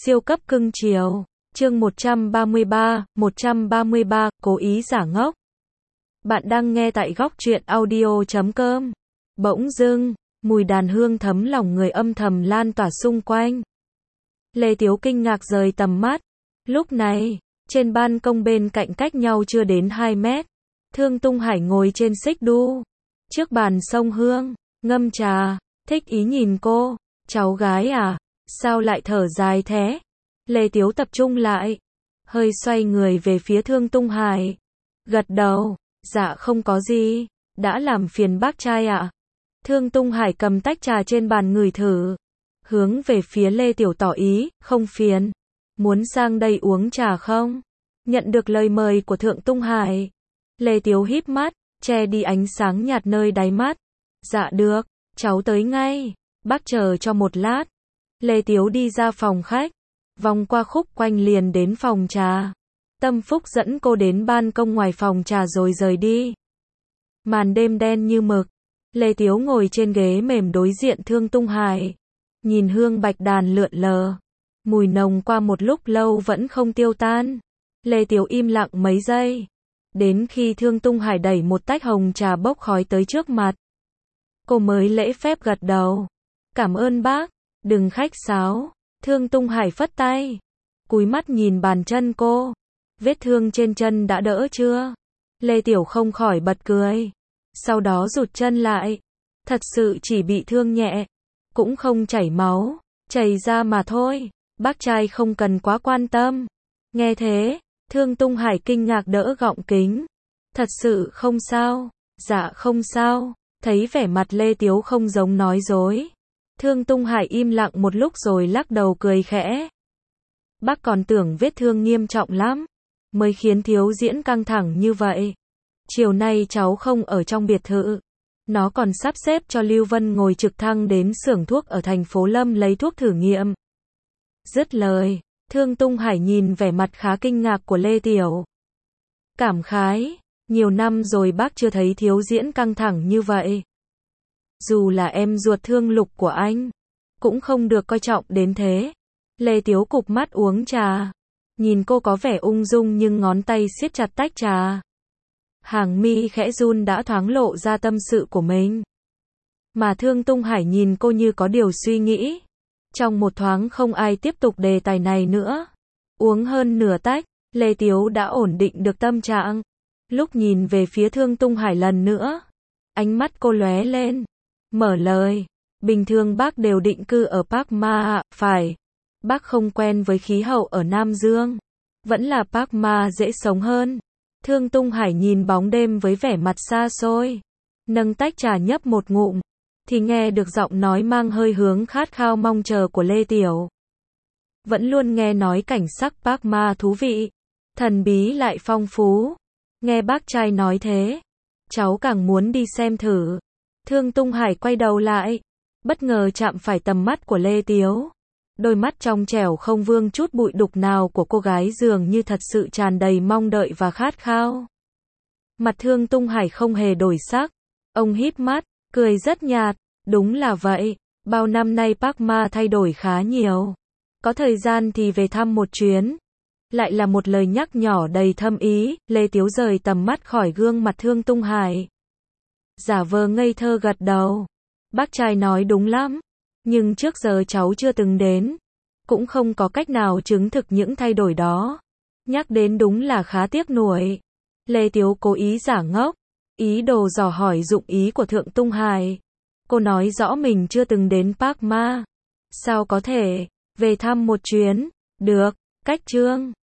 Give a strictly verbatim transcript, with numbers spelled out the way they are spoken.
Siêu cấp cưng chiều. Chương một trăm ba mươi ba, một trăm ba mươi ba, cố ý giả ngốc. Bạn đang nghe tại góc truyện audio chấm com. Bỗng dưng, mùi đàn hương thấm lòng người âm thầm lan tỏa xung quanh. Lê Tiếu kinh ngạc rời tầm mắt. Lúc này, trên ban công bên cạnh cách nhau chưa đến hai mét, Thương Tung Hải ngồi trên xích đu, trước bàn xông hương, ngâm trà, thích ý nhìn cô. Cháu gái à, sao lại thở dài thế? Lê Tiếu tập trung lại, hơi xoay người về phía Thương Tung Hải. Gật đầu, dạ không có gì, đã làm phiền bác trai ạ. Thương Tung Hải cầm tách trà trên bàn ngửi thử, hướng về phía Lê Tiểu tỏ ý, không phiền. Muốn sang đây uống trà không? Nhận được lời mời của Thượng Tung Hải, Lê Tiếu híp mắt, che đi ánh sáng nhạt nơi đáy mắt. Dạ được, cháu tới ngay, bác chờ cho một lát. Lê Tiếu đi ra phòng khách, vòng qua khúc quanh liền đến phòng trà. Tâm Phúc dẫn cô đến ban công ngoài phòng trà rồi rời đi. Màn đêm đen như mực, Lê Tiếu ngồi trên ghế mềm đối diện Thương Tung Hải, nhìn hương bạch đàn lượn lờ, mùi nồng qua một lúc lâu vẫn không tiêu tan. Lê Tiếu im lặng mấy giây, đến khi Thương Tung Hải đẩy một tách hồng trà bốc khói tới trước mặt, cô mới lễ phép gật đầu. Cảm ơn bác, đừng khách sáo. Thương Tung Hải phất tay, cúi mắt nhìn bàn chân cô. Vết thương trên chân đã đỡ chưa? Lê Tiểu không khỏi bật cười, sau đó rụt chân lại. Thật sự chỉ bị thương nhẹ, cũng không chảy máu, chảy ra mà thôi. Bác trai không cần quá quan tâm. Nghe thế, Thương Tung Hải kinh ngạc đỡ gọng kính. Thật sự không sao? Dạ không sao. Thấy vẻ mặt Lê Tiếu không giống nói dối, Thương Tung Hải im lặng một lúc rồi lắc đầu cười khẽ. Bác còn tưởng vết thương nghiêm trọng lắm, mới khiến thiếu diễn căng thẳng như vậy. Chiều nay cháu không ở trong biệt thự, nó còn sắp xếp cho Lưu Vân ngồi trực thăng đến xưởng thuốc ở thành phố Lâm lấy thuốc thử nghiệm. Dứt lời, Thương Tung Hải nhìn vẻ mặt khá kinh ngạc của Lê Tiểu, cảm khái, nhiều năm rồi bác chưa thấy thiếu diễn căng thẳng như vậy. Dù là em ruột Thương Lục của anh, cũng không được coi trọng đến thế. Lê Tiếu cụp mắt uống trà, nhìn cô có vẻ ung dung nhưng ngón tay siết chặt tách trà. Hàng mi khẽ run đã thoáng lộ ra tâm sự của mình. Mà Thương Tung Hải nhìn cô như có điều suy nghĩ. Trong một thoáng không ai tiếp tục đề tài này nữa. Uống hơn nửa tách, Lê Tiếu đã ổn định được tâm trạng. Lúc nhìn về phía Thương Tung Hải lần nữa, ánh mắt cô lóe lên, mở lời. Bình thường bác đều định cư ở Park Ma ạ, phải. Bác không quen với khí hậu ở Nam Dương. Vẫn là Park Ma dễ sống hơn. Thương Tung Hải nhìn bóng đêm với vẻ mặt xa xôi, nâng tách trà nhấp một ngụm, thì nghe được giọng nói mang hơi hướng khát khao mong chờ của Lê Tiểu. Vẫn luôn nghe nói cảnh sắc Park Ma thú vị, thần bí lại phong phú. Nghe bác trai nói thế, cháu càng muốn đi xem thử. Thương Tung Hải quay đầu lại, bất ngờ chạm phải tầm mắt của Lê Tiếu. Đôi mắt trong trẻo không vương chút bụi đục nào của cô gái dường như thật sự tràn đầy mong đợi và khát khao. Mặt Thương Tung Hải không hề đổi sắc, ông híp mắt, cười rất nhạt. Đúng là vậy, bao năm nay Park Ma thay đổi khá nhiều. Có thời gian thì về thăm một chuyến. Lại là một lời nhắc nhỏ đầy thâm ý. Lê Tiếu rời tầm mắt khỏi gương mặt Thương Tung Hải, giả vờ ngây thơ gật đầu. Bác trai nói đúng lắm, nhưng trước giờ cháu chưa từng đến, cũng không có cách nào chứng thực những thay đổi đó. Nhắc đến đúng là khá tiếc nuối. Lê Tiếu cố ý giả ngốc, ý đồ dò hỏi dụng ý của Thượng Tung Hải. Cô nói rõ mình chưa từng đến Park Ma. Sao có thể, về thăm một chuyến, được, cách chương.